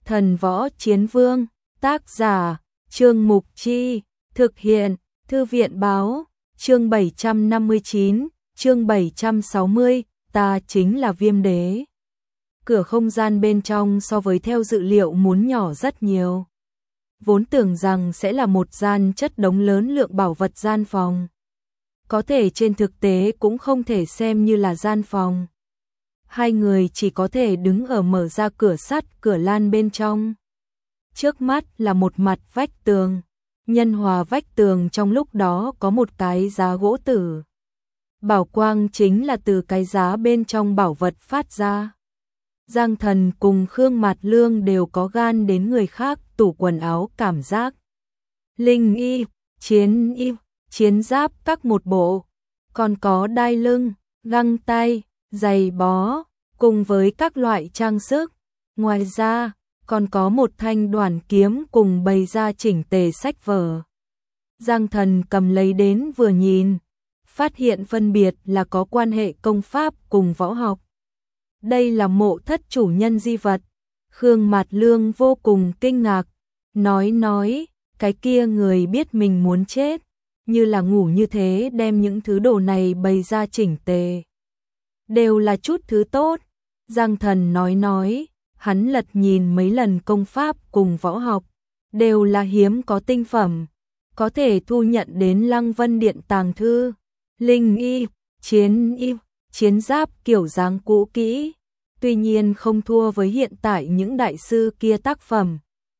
Thần Võ Chiến Vương, tác giả, Trương Mục Chi, thực hiện, Thư viện Báo, chương 759, chương 760, ta chính là Viêm Đế. Cửa không gian bên trong so với theo dự liệu muốn nhỏ rất nhiều. Vốn tưởng rằng sẽ là một gian chất đống lớn lượng bảo vật gian phòng. Có thể trên thực tế cũng không thể xem như là gian phòng. Hai người chỉ có thể đứng ở mở ra cửa sắt, cửa lan bên trong. Trước mắt là một mặt vách tường. Nhân hòa vách tường trong lúc đó có một cái giá gỗ tử. Bảo quang chính là từ cái giá bên trong bảo vật phát ra. Giang Thần cùng Khương Mạt Lương đều có gan đến người khác tủ quần áo cảm giác. Linh y, chiến giáp các một bộ, còn có đai lưng, găng tay, giày bó, cùng với các loại trang sức. Ngoài ra, còn có một thanh đoản kiếm cùng bày ra chỉnh tề sách vở. Giang Thần cầm lấy đến vừa nhìn, phát hiện phân biệt là có quan hệ công pháp cùng võ học. Đây là mộ thất chủ nhân di vật. Khương Mạt Lương vô cùng kinh ngạc, nói, cái kia người biết mình muốn chết, như là ngủ như thế đem những thứ đồ này bày ra chỉnh tề. Đều là chút thứ tốt. Giang Thần nói, hắn lật nhìn mấy lần công pháp cùng võ học, đều là hiếm có tinh phẩm, có thể thu nhận đến Lăng Vân Điện tàng thư. Linh y, chiến giáp kiểu dáng cũ kỹ, tuy nhiên không thua với hiện tại những đại sư kia tác phẩm.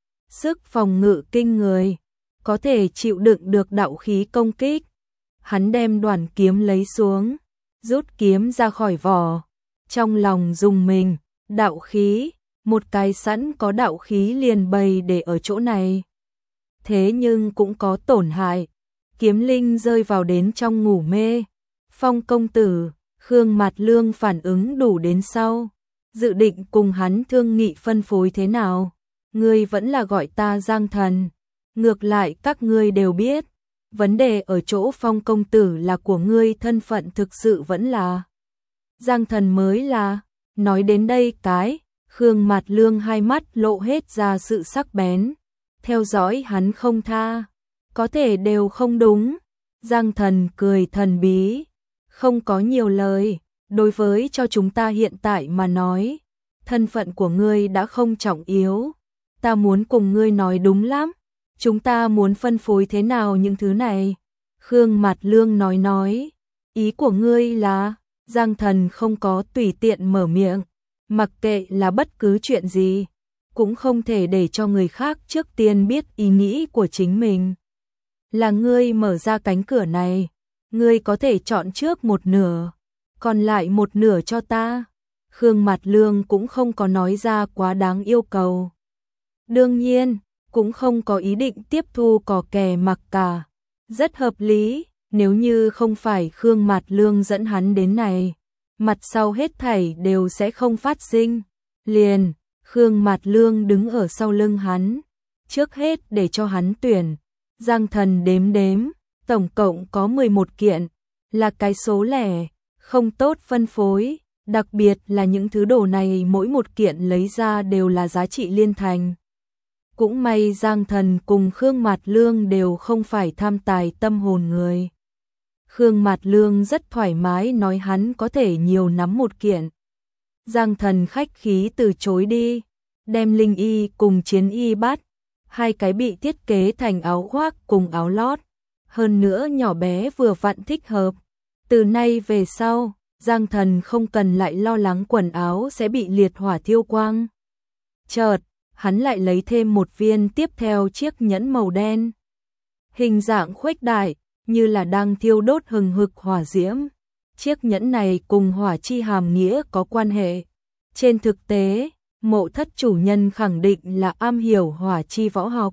Sức phòng ngự kinh người, có thể chịu đựng được đạo khí công kích. Hắn đem đoản kiếm lấy xuống, rút kiếm ra khỏi vỏ, trong lòng rùng mình, đạo khí, một cái sẵn có đạo khí liền bày để ở chỗ này. Thế nhưng cũng có tổn hại, kiếm linh rơi vào đến trong ngủ mê. Phong công tử, Khương Mạt Lương phản ứng đủ đến sau, dự định cùng hắn thương nghị phân phối thế nào. Ngươi vẫn là gọi ta Giang Thần, ngược lại các ngươi đều biết, vấn đề ở chỗ Phong công tử là của ngươi, thân phận thực sự vẫn là Giang Thần mới là. Nói đến đây Khương Mạt Lương hai mắt lộ hết ra sự sắc bén, theo dõi hắn không tha, có thể đều không đúng. Giang Thần cười thần bí, không có nhiều lời, đối với cho chúng ta hiện tại mà nói, thân phận của ngươi đã không trọng yếu, ta muốn cùng ngươi nói đúng lắm, chúng ta muốn phân phối thế nào những thứ này. Khương Mạt Lương nói, ý của ngươi là. Giang Thần không có tùy tiện mở miệng, mặc kệ là bất cứ chuyện gì, cũng không thể để cho người khác trước tiên biết ý nghĩ của chính mình. Là ngươi mở ra cánh cửa này, ngươi có thể chọn trước một nửa, còn lại một nửa cho ta. Khương Mạt Lương cũng không có nói ra quá đáng yêu cầu. Đương nhiên, cũng không có ý định tiếp thu cò kè mặc cả. Rất hợp lý, nếu như không phải Khương Mạt Lương dẫn hắn đến này, mặt sau hết thảy đều sẽ không phát sinh. Liền, Khương Mạt Lương đứng ở sau lưng hắn, trước hết để cho hắn tuyển. Giang Thần đếm, tổng cộng có 11 kiện, là cái số lẻ, không tốt phân phối, đặc biệt là những thứ đồ này mỗi một kiện lấy ra đều là giá trị liên thành. Cũng may Giang Thần cùng Khương Mạt Lương đều không phải tham tài tâm hồn người. Khương Mạt Lương rất thoải mái nói hắn có thể nhiều nắm một kiện. Giang Thần khách khí từ chối đi, đem linh y cùng chiến y bắt, hai cái bị thiết kế thành áo khoác cùng áo lót, hơn nữa nhỏ bé vừa vặn thích hợp. Từ nay về sau, Giang Thần không cần lại lo lắng quần áo sẽ bị liệt hỏa thiêu quang. Chợt, hắn lại lấy thêm một viên tiếp theo chiếc nhẫn màu đen. Hình dạng khuếch đại, như là đang thiêu đốt hừng hực hỏa diễm. Chiếc nhẫn này cùng hỏa chi hàm nghĩa có quan hệ. Trên thực tế, mộ thất chủ nhân khẳng định là am hiểu hỏa chi võ học.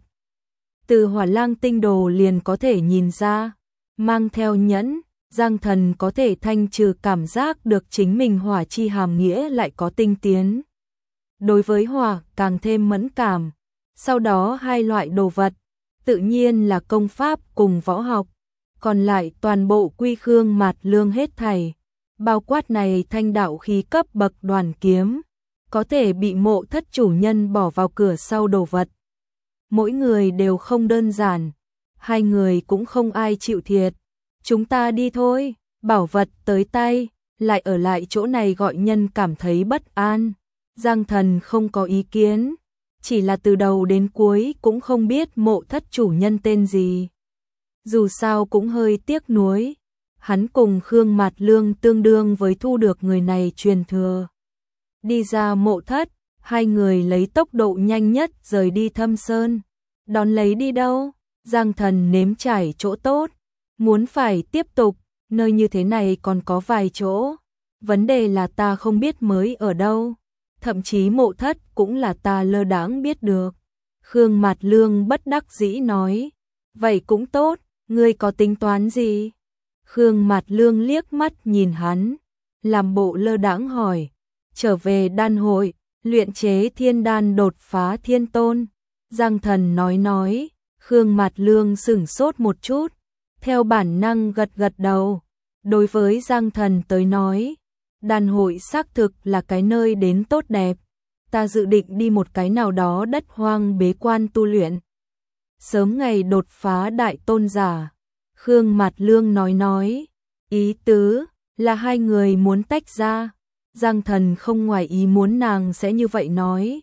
Từ Hỏa Lang tinh đồ liền có thể nhìn ra, mang theo nhẫn, Giang Thần có thể thanh trừ cảm giác được chính mình hỏa chi hàm nghĩa lại có tinh tiến. Đối với hỏa càng thêm mẫn cảm. Sau đó hai loại đồ vật, tự nhiên là công pháp cùng võ học, còn lại toàn bộ quy Khương Mạt Lương hết thảy, bao quát này thanh đạo khí cấp bậc đoản kiếm, có thể bị Mộ Thất chủ nhân bỏ vào cửa sau đồ vật. Mỗi người đều không đơn giản, hai người cũng không ai chịu thiệt. Chúng ta đi thôi, bảo vật tới tay, lại ở lại chỗ này gọi nhân cảm thấy bất an. Giang Thần không có ý kiến, chỉ là từ đầu đến cuối cũng không biết Mộ Thất chủ nhân tên gì. Dù sao cũng hơi tiếc nuối, hắn cùng Khương Mạt Lương tương đương với thu được người này truyền thừa. Đi ra Mộ Thất, hai người lấy tốc độ nhanh nhất rời đi Thâm Sơn. Đón lấy đi đâu? Giang Thần nếm trải chỗ tốt, muốn phải tiếp tục, nơi như thế này còn có vài chỗ. Vấn đề là ta không biết mới ở đâu, thậm chí Mộ Thất cũng là ta lơ đãng biết được. Khương Mạt Lương bất đắc dĩ nói, vậy cũng tốt, ngươi có tính toán gì? Khương Mạt Lương liếc mắt nhìn hắn, làm bộ lơ đãng hỏi, trở về đan hội, luyện chế thiên đan đột phá thiên tôn. Giang Thần nói, Khương Mạt Lương sửng sốt một chút, theo bản năng gật gật đầu. Đối với Giang Thần tới nói, đan hội xác thực là cái nơi đến tốt đẹp. Ta dự định đi một cái nào đó đất hoang bế quan tu luyện, sớm ngày đột phá đại tôn giả. Khương Mạt Lương nói, ý tứ là hai người muốn tách ra. Giang Thần không ngoài ý muốn nàng sẽ như vậy nói,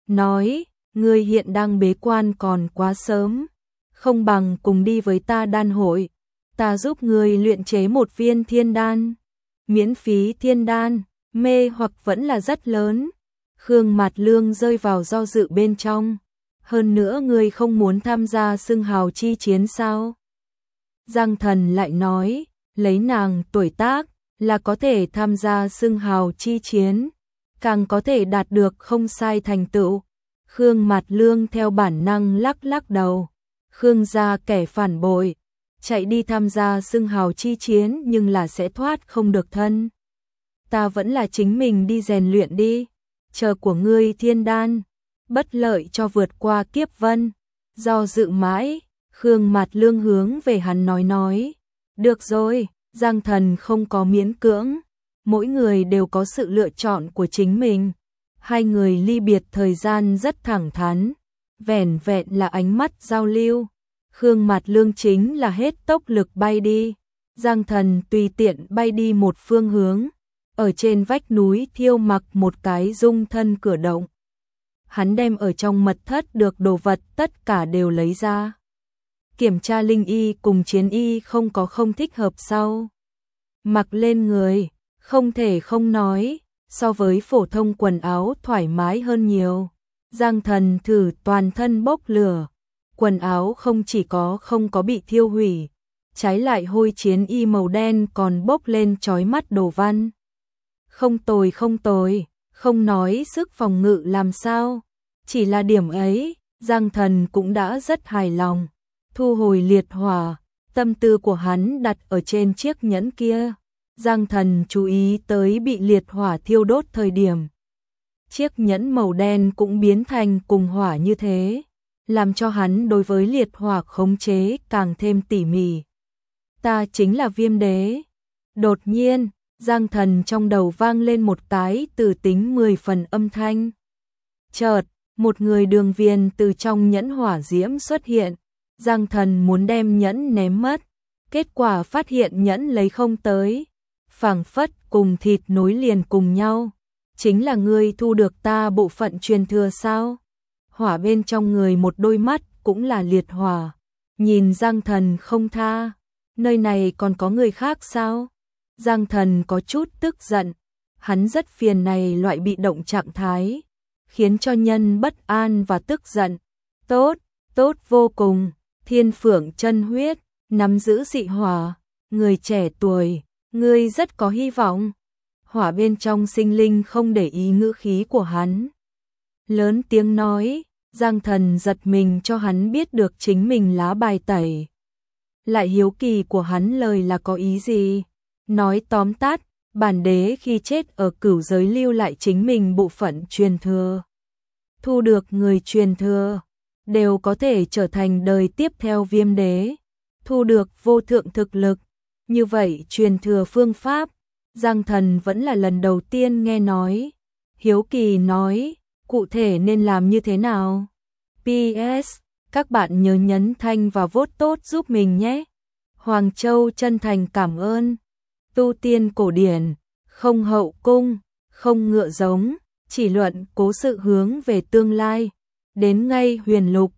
ngươi hiện đang bế quan còn quá sớm, không bằng cùng đi với ta đan hội, ta giúp ngươi luyện chế một viên thiên đan. Miễn phí thiên đan, mê hoặc vẫn là rất lớn. Khương Mạt Lương rơi vào do dự bên trong. Hơn nữa ngươi không muốn tham gia xưng hào chi chiến sao? Giang Thần lại nói, lấy nàng tuổi tác là có thể tham gia xưng hào chi chiến, càng có thể đạt được không sai thành tựu. Khương Mạt Lương theo bản năng lắc lắc đầu. Khương gia kẻ phản bội, chạy đi tham gia xưng hào chi chiến nhưng là sẽ thoát không được thân. Ta vẫn là chính mình đi rèn luyện đi, chờ của ngươi thiên đan, bất lợi cho vượt qua kiếp vân. Do dự mãi, Khương Mạt Lương hướng về hắn nói, được rồi. Giang Thần không có miễn cưỡng, mỗi người đều có sự lựa chọn của chính mình. Hai người ly biệt thời gian rất thẳng thắn, vẻn vẹn là ánh mắt giao lưu. Khương Mạt Lương chính là hết tốc lực bay đi, Giang Thần tùy tiện bay đi một phương hướng, ở trên vách núi thiêu mặc một cái dung thân cửa động. Hắn đem ở trong mật thất được đồ vật tất cả đều lấy ra. Kiểm tra linh y cùng chiến y không có không thích hợp sau. Mặc lên người, không thể không nói, so với phổ thông quần áo thoải mái hơn nhiều. Giang Thần thử toàn thân bốc lửa, quần áo không chỉ không có bị thiêu hủy, trái lại hôi chiến y màu đen còn bốc lên chói mắt đồ văn. Không tồi, không nói sức phòng ngự làm sao, chỉ là điểm ấy, Giang Thần cũng đã rất hài lòng. Thu hồi liệt hỏa, tâm tư của hắn đặt ở trên chiếc nhẫn kia. Giang Thần chú ý tới bị liệt hỏa thiêu đốt thời điểm. Chiếc nhẫn màu đen cũng biến thành cùng hỏa như thế, làm cho hắn đối với liệt hỏa khống chế càng thêm tỉ mỉ. Ta chính là Viêm Đế. Đột nhiên, Giang Thần trong đầu vang lên một cái từ tính 10 phần âm thanh. Chợt, một người đường viền từ trong nhẫn hỏa diễm xuất hiện. Giang Thần muốn đem nhẫn ném mất, kết quả phát hiện nhẫn lấy không tới, phảng phất cùng thịt nối liền cùng nhau. Chính là ngươi thu được ta bộ phận truyền thừa sao? Hỏa bên trong người một đôi mắt cũng là liệt hỏa, nhìn Giang Thần không tha, nơi này còn có người khác sao? Giang Thần có chút tức giận, hắn rất phiền này loại bị động trạng thái, khiến cho nhân bất an và tức giận. Tốt vô cùng. Thiên Phượng chân huyết, nắm giữ dị hỏa, người trẻ tuổi, ngươi rất có hy vọng. Hỏa bên trong sinh linh không để ý ngữ khí của hắn. Lớn tiếng nói, Giang Thần giật mình cho hắn biết được chính mình lá bài tẩy. Lại hiếu kỳ của hắn lời là có ý gì? Nói tóm tắt, bản đế khi chết ở cửu giới lưu lại chính mình bộ phận truyền thừa. Thu được người truyền thừa đều có thể trở thành đời tiếp theo Viêm Đế, thu được vô thượng thực lực. Như vậy truyền thừa phương pháp, Giang Thần vẫn là lần đầu tiên nghe nói. hiếu kỳ nói, cụ thể nên làm như thế nào? PS, các bạn nhớ nhấn thanh và vote tốt giúp mình nhé. Hoàng Châu chân thành cảm ơn. Tu tiên cổ điển, không hậu cung, không ngựa giống, chỉ luận cố sự hướng về tương lai. Đến ngay huyền lục,